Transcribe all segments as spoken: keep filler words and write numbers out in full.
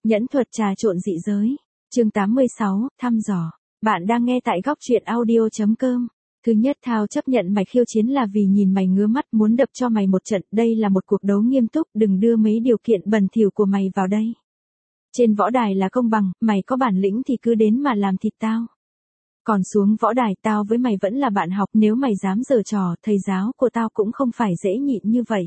Nhẫn thuật trà trộn dị giới. Chương tám mươi sáu, thăm dò. Bạn đang nghe tại góc truyện audio chấm com. Thứ nhất, Thao chấp nhận mày khiêu chiến là vì nhìn mày ngứa mắt muốn đập cho mày một trận, đây là một cuộc đấu nghiêm túc, đừng đưa mấy điều kiện bẩn thỉu của mày vào đây. Trên võ đài là công bằng, mày có bản lĩnh thì cứ đến mà làm thịt tao. Còn xuống võ đài tao với mày vẫn là bạn học, nếu mày dám giở trò, thầy giáo của tao cũng không phải dễ nhịn như vậy.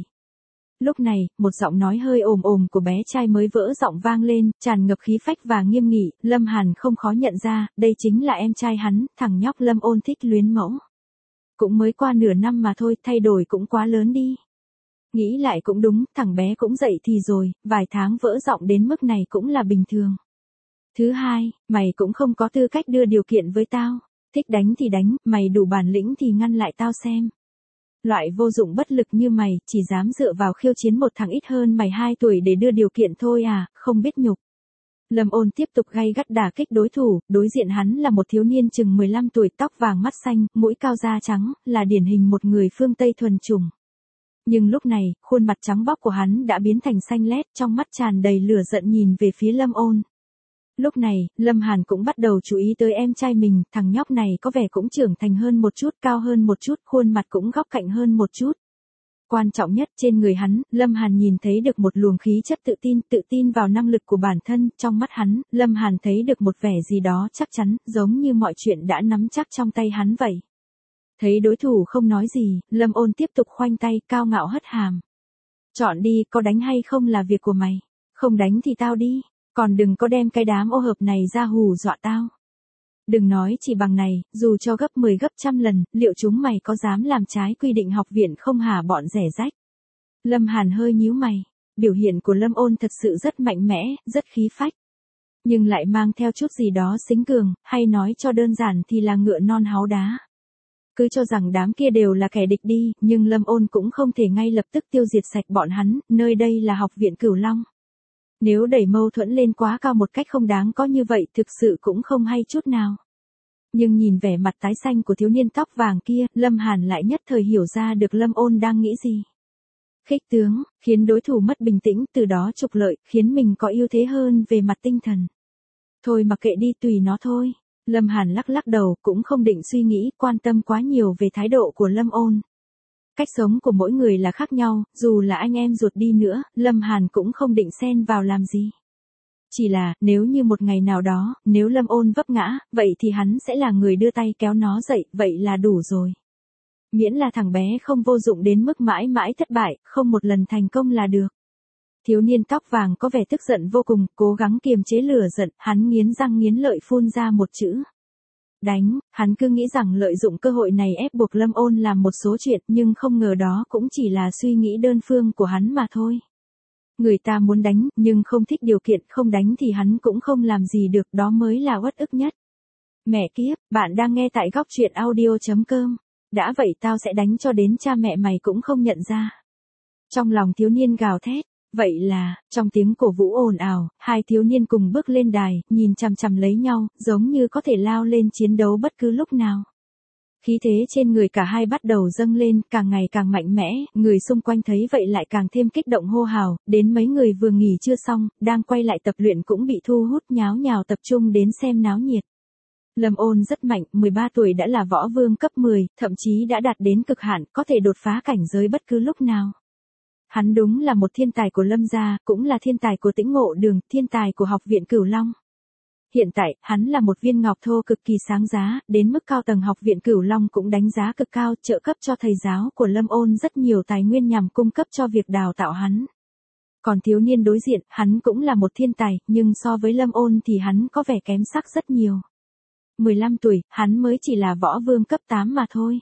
Lúc này, một giọng nói hơi ồm ồm của bé trai mới vỡ giọng vang lên, tràn ngập khí phách và nghiêm nghị, Lâm Hàn không khó nhận ra, đây chính là em trai hắn, thằng nhóc Lâm Ôn thích luyến mẫu. Cũng mới qua nửa năm mà thôi, thay đổi cũng quá lớn đi. Nghĩ lại cũng đúng, thằng bé cũng dậy thì rồi, vài tháng vỡ giọng đến mức này cũng là bình thường. Thứ hai, mày cũng không có tư cách đưa điều kiện với tao, thích đánh thì đánh, mày đủ bản lĩnh thì ngăn lại tao xem. Loại vô dụng bất lực như mày, chỉ dám dựa vào khiêu chiến một thằng ít hơn mày hai tuổi để đưa điều kiện thôi à, không biết nhục. Lâm Ôn tiếp tục gay gắt đả kích đối thủ, đối diện hắn là một thiếu niên chừng mười lăm tuổi, tóc vàng mắt xanh, mũi cao da trắng, là điển hình một người phương Tây thuần chủng. Nhưng lúc này, khuôn mặt trắng bóc của hắn đã biến thành xanh lét, trong mắt tràn đầy lửa giận nhìn về phía Lâm Ôn. Lúc này, Lâm Hàn cũng bắt đầu chú ý tới em trai mình, thằng nhóc này có vẻ cũng trưởng thành hơn một chút, cao hơn một chút, khuôn mặt cũng góc cạnh hơn một chút. Quan trọng nhất, trên người hắn, Lâm Hàn nhìn thấy được một luồng khí chất tự tin, tự tin vào năng lực của bản thân, trong mắt hắn, Lâm Hàn thấy được một vẻ gì đó chắc chắn, giống như mọi chuyện đã nắm chắc trong tay hắn vậy. Thấy đối thủ không nói gì, Lâm Ôn tiếp tục khoanh tay, cao ngạo hất hàm. Chọn đi, có đánh hay không là việc của mày, không đánh thì tao đi. Còn đừng có đem cái đám ô hợp này ra hù dọa tao. Đừng nói chỉ bằng này, dù cho gấp mười gấp trăm lần, liệu chúng mày có dám làm trái quy định học viện không hả bọn rẻ rách? Lâm Hàn hơi nhíu mày, biểu hiện của Lâm Ôn thật sự rất mạnh mẽ, rất khí phách. Nhưng lại mang theo chút gì đó xính cường, hay nói cho đơn giản thì là ngựa non háu đá. Cứ cho rằng đám kia đều là kẻ địch đi, nhưng Lâm Ôn cũng không thể ngay lập tức tiêu diệt sạch bọn hắn, nơi đây là học viện Cửu Long. Nếu đẩy mâu thuẫn lên quá cao một cách không đáng có như vậy thực sự cũng không hay chút nào. Nhưng nhìn vẻ mặt tái xanh của thiếu niên tóc vàng kia, Lâm Hàn lại nhất thời hiểu ra được Lâm Ôn đang nghĩ gì. Khích tướng, khiến đối thủ mất bình tĩnh, từ đó trục lợi, khiến mình có ưu thế hơn về mặt tinh thần. Thôi mặc kệ đi, tùy nó thôi. Lâm Hàn lắc lắc đầu, cũng không định suy nghĩ, quan tâm quá nhiều về thái độ của Lâm Ôn. Cách sống của mỗi người là khác nhau, dù là anh em ruột đi nữa, Lâm Hàn cũng không định xen vào làm gì. Chỉ là, nếu như một ngày nào đó, nếu Lâm Ôn vấp ngã, vậy thì hắn sẽ là người đưa tay kéo nó dậy, vậy là đủ rồi. Miễn là thằng bé không vô dụng đến mức mãi mãi thất bại, không một lần thành công là được. Thiếu niên tóc vàng có vẻ tức giận vô cùng, cố gắng kiềm chế lửa giận, hắn nghiến răng nghiến lợi phun ra một chữ. Đánh, hắn cứ nghĩ rằng lợi dụng cơ hội này ép buộc Lâm Ôn làm một số chuyện, nhưng không ngờ đó cũng chỉ là suy nghĩ đơn phương của hắn mà thôi. Người ta muốn đánh, nhưng không thích điều kiện, không đánh thì hắn cũng không làm gì được, đó mới là uất ức nhất. Mẹ kiếp, bạn đang nghe tại góc truyện audio chấm com. Đã vậy tao sẽ đánh cho đến cha mẹ mày cũng không nhận ra. Trong lòng thiếu niên gào thét. Vậy là, trong tiếng cổ vũ ồn ào, hai thiếu niên cùng bước lên đài, nhìn chằm chằm lấy nhau, giống như có thể lao lên chiến đấu bất cứ lúc nào. Khí thế trên người cả hai bắt đầu dâng lên, càng ngày càng mạnh mẽ, người xung quanh thấy vậy lại càng thêm kích động hô hào, đến mấy người vừa nghỉ chưa xong, đang quay lại tập luyện cũng bị thu hút nháo nhào tập trung đến xem náo nhiệt. Lâm Ôn rất mạnh, mười ba tuổi đã là võ vương cấp mười, thậm chí đã đạt đến cực hạn, có thể đột phá cảnh giới bất cứ lúc nào. Hắn đúng là một thiên tài của Lâm gia, cũng là thiên tài của Tĩnh Ngộ Đường, thiên tài của học viện Cửu Long. Hiện tại, hắn là một viên ngọc thô cực kỳ sáng giá, đến mức cao tầng học viện Cửu Long cũng đánh giá cực cao, trợ cấp cho thầy giáo của Lâm Ôn rất nhiều tài nguyên nhằm cung cấp cho việc đào tạo hắn. Còn thiếu niên đối diện, hắn cũng là một thiên tài, nhưng so với Lâm Ôn thì hắn có vẻ kém sắc rất nhiều. mười lăm tuổi, hắn mới chỉ là võ vương cấp tám mà thôi.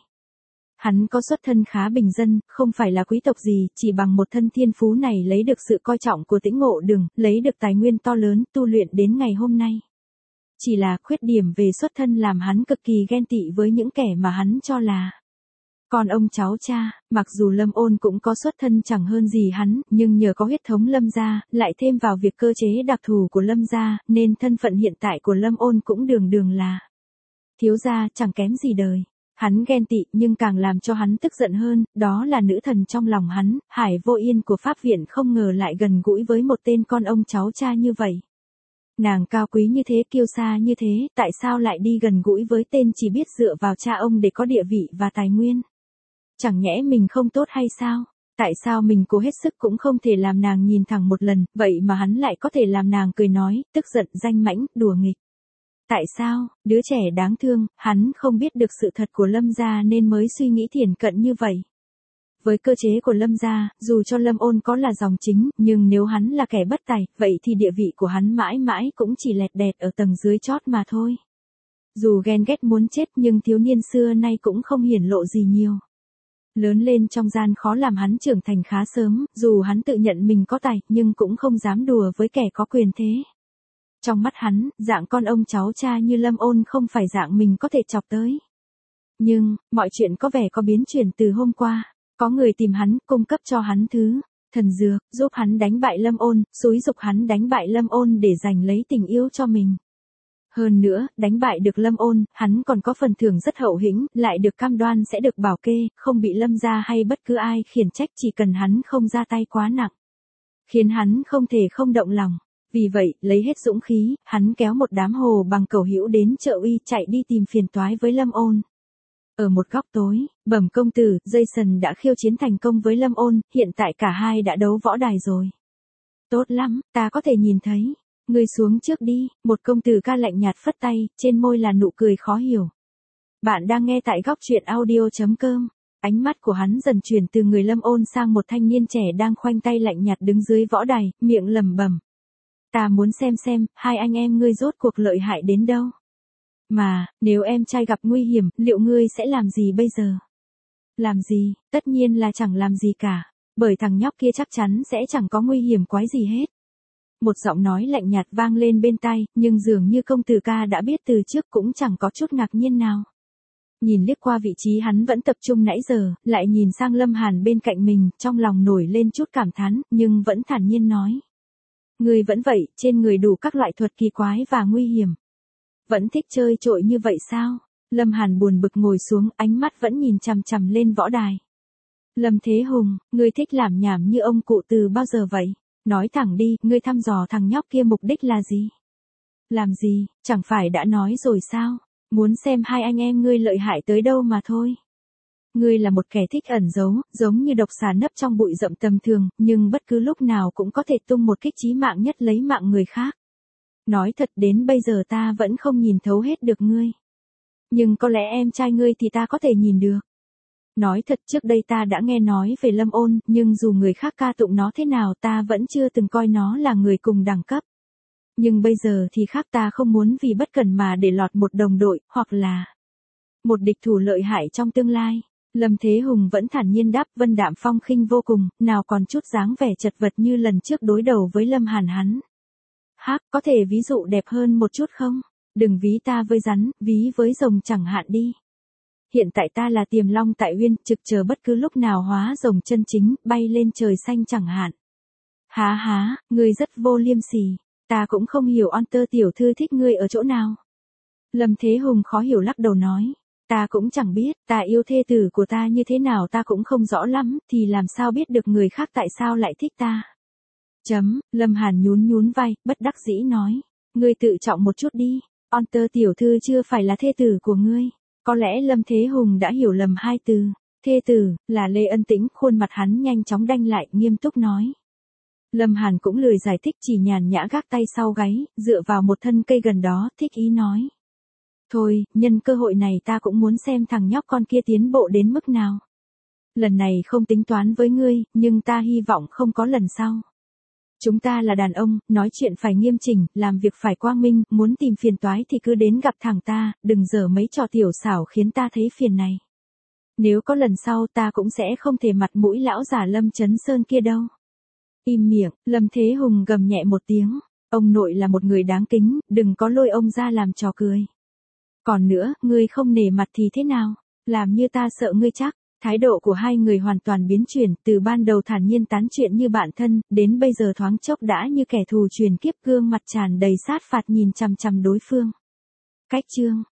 Hắn có xuất thân khá bình dân, không phải là quý tộc gì, chỉ bằng một thân thiên phú này lấy được sự coi trọng của Tĩnh Ngộ Đường, lấy được tài nguyên to lớn, tu luyện đến ngày hôm nay. Chỉ là khuyết điểm về xuất thân làm hắn cực kỳ ghen tị với những kẻ mà hắn cho là con ông cháu cha, mặc dù Lâm Ôn cũng có xuất thân chẳng hơn gì hắn, nhưng nhờ có huyết thống Lâm gia, lại thêm vào việc cơ chế đặc thù của Lâm gia, nên thân phận hiện tại của Lâm Ôn cũng đường đường là thiếu gia, chẳng kém gì đời. Hắn ghen tị nhưng càng làm cho hắn tức giận hơn, đó là nữ thần trong lòng hắn, Hải Vô Yên của Pháp viện không ngờ lại gần gũi với một tên con ông cháu cha như vậy. Nàng cao quý như thế, kiêu sa như thế, tại sao lại đi gần gũi với tên chỉ biết dựa vào cha ông để có địa vị và tài nguyên? Chẳng nhẽ mình không tốt hay sao? Tại sao mình cố hết sức cũng không thể làm nàng nhìn thẳng một lần, vậy mà hắn lại có thể làm nàng cười nói, tức giận, danh mãnh, đùa nghịch? Tại sao, đứa trẻ đáng thương, hắn không biết được sự thật của Lâm gia nên mới suy nghĩ thiển cận như vậy. Với cơ chế của Lâm gia, dù cho Lâm Ôn có là dòng chính, nhưng nếu hắn là kẻ bất tài, vậy thì địa vị của hắn mãi mãi cũng chỉ lẹt đẹt ở tầng dưới chót mà thôi. Dù ghen ghét muốn chết nhưng thiếu niên xưa nay cũng không hiển lộ gì nhiều. Lớn lên trong gian khó làm hắn trưởng thành khá sớm, dù hắn tự nhận mình có tài, nhưng cũng không dám đùa với kẻ có quyền thế. Trong mắt hắn, dạng con ông cháu cha như Lâm Ôn không phải dạng mình có thể chọc tới. Nhưng, mọi chuyện có vẻ có biến chuyển từ hôm qua. Có người tìm hắn, cung cấp cho hắn thứ, thần dược, giúp hắn đánh bại Lâm Ôn, xúi giục hắn đánh bại Lâm Ôn để giành lấy tình yêu cho mình. Hơn nữa, đánh bại được Lâm Ôn, hắn còn có phần thưởng rất hậu hĩnh, lại được cam đoan sẽ được bảo kê, không bị Lâm gia hay bất cứ ai khiển trách chỉ cần hắn không ra tay quá nặng. Khiến hắn không thể không động lòng. Vì vậy, lấy hết dũng khí, hắn kéo một đám hồ bằng cẩu hữu đến chợ uy chạy đi tìm phiền toái với Lâm Ôn. Ở một góc tối, Bẩm công tử, Jason đã khiêu chiến thành công với Lâm Ôn, hiện tại cả hai đã đấu võ đài rồi. Tốt lắm, ta có thể nhìn thấy. Ngươi xuống trước đi, một công tử ca lạnh nhạt phất tay, trên môi là nụ cười khó hiểu. Bạn đang nghe tại góc truyện audio chấm com. Ánh mắt của hắn dần chuyển từ người Lâm Ôn sang một thanh niên trẻ đang khoanh tay lạnh nhạt đứng dưới võ đài, miệng lẩm bẩm. Ta muốn xem xem, hai anh em ngươi rốt cuộc lợi hại đến đâu. Mà, nếu em trai gặp nguy hiểm, liệu ngươi sẽ làm gì bây giờ? Làm gì, tất nhiên là chẳng làm gì cả, bởi thằng nhóc kia chắc chắn sẽ chẳng có nguy hiểm quái gì hết. Một giọng nói lạnh nhạt vang lên bên tai, nhưng dường như công tử ca đã biết từ trước cũng chẳng có chút ngạc nhiên nào. Nhìn liếc qua vị trí hắn vẫn tập trung nãy giờ, lại nhìn sang Lâm Hàn bên cạnh mình, trong lòng nổi lên chút cảm thán, nhưng vẫn thản nhiên nói. Ngươi vẫn vậy, trên người đủ các loại thuật kỳ quái và nguy hiểm. Vẫn thích chơi trội như vậy sao? Lâm Hàn buồn bực ngồi xuống, ánh mắt vẫn nhìn chằm chằm lên võ đài. Lâm Thế Hùng, ngươi thích làm nhảm như ông cụ từ bao giờ vậy? Nói thẳng đi, ngươi thăm dò thằng nhóc kia mục đích là gì? Làm gì, chẳng phải đã nói rồi sao? Muốn xem hai anh em ngươi lợi hại tới đâu mà thôi. Ngươi là một kẻ thích ẩn giấu, giống như độc xà nấp trong bụi rậm tầm thường, nhưng bất cứ lúc nào cũng có thể tung một kích chí mạng nhất lấy mạng người khác. Nói thật đến bây giờ ta vẫn không nhìn thấu hết được ngươi. Nhưng có lẽ em trai ngươi thì ta có thể nhìn được. Nói thật trước đây ta đã nghe nói về Lâm Ôn, nhưng dù người khác ca tụng nó thế nào ta vẫn chưa từng coi nó là người cùng đẳng cấp. Nhưng bây giờ thì khác, ta không muốn vì bất cẩn mà để lọt một đồng đội, hoặc là một địch thủ lợi hại trong tương lai. Lâm Thế Hùng vẫn thản nhiên đáp, vân đạm phong khinh vô cùng, nào còn chút dáng vẻ chật vật như lần trước đối đầu với Lâm Hàn hắn. Hắc, có thể ví dụ đẹp hơn một chút không? Đừng ví ta với rắn, ví với rồng chẳng hạn đi. Hiện tại ta là Tiềm Long tại Uyên, trực chờ bất cứ lúc nào hóa rồng chân chính, bay lên trời xanh chẳng hạn. Há há, ngươi rất vô liêm sỉ, ta cũng không hiểu On Tơ tiểu thư thích ngươi ở chỗ nào. Lâm Thế Hùng khó hiểu lắc đầu nói, ta cũng chẳng biết, ta yêu thê tử của ta như thế nào ta cũng không rõ lắm, thì làm sao biết được người khác tại sao lại thích ta. Chấm, Lâm Hàn nhún nhún vai, bất đắc dĩ nói, ngươi tự trọng một chút đi, On Tơ tiểu thư chưa phải là thê tử của ngươi. Có lẽ Lâm Thế Hùng đã hiểu lầm hai từ, thê tử, là Lê Ân Tĩnh, khuôn mặt hắn nhanh chóng đanh lại, nghiêm túc nói. Lâm Hàn cũng lười giải thích, chỉ nhàn nhã gác tay sau gáy, dựa vào một thân cây gần đó, thích ý nói. Thôi, nhân cơ hội này ta cũng muốn xem thằng nhóc con kia tiến bộ đến mức nào. Lần này không tính toán với ngươi, nhưng ta hy vọng không có lần sau. Chúng ta là đàn ông, nói chuyện phải nghiêm chỉnh, làm việc phải quang minh, muốn tìm phiền toái thì cứ đến gặp thẳng ta, đừng giở mấy trò tiểu xảo khiến ta thấy phiền này. Nếu có lần sau ta cũng sẽ không thể mặt mũi lão già Lâm Chấn Sơn kia đâu. Im miệng, Lâm Thế Hùng gầm nhẹ một tiếng, ông nội là một người đáng kính, đừng có lôi ông ra làm trò cười. Còn nữa, ngươi không nể mặt thì thế nào, làm như ta sợ ngươi chắc. Thái độ của hai người hoàn toàn biến chuyển, từ ban đầu thản nhiên tán chuyện như bạn thân, đến bây giờ thoáng chốc đã như kẻ thù truyền kiếp, gương mặt tràn đầy sát phạt nhìn chằm chằm đối phương. Cách chương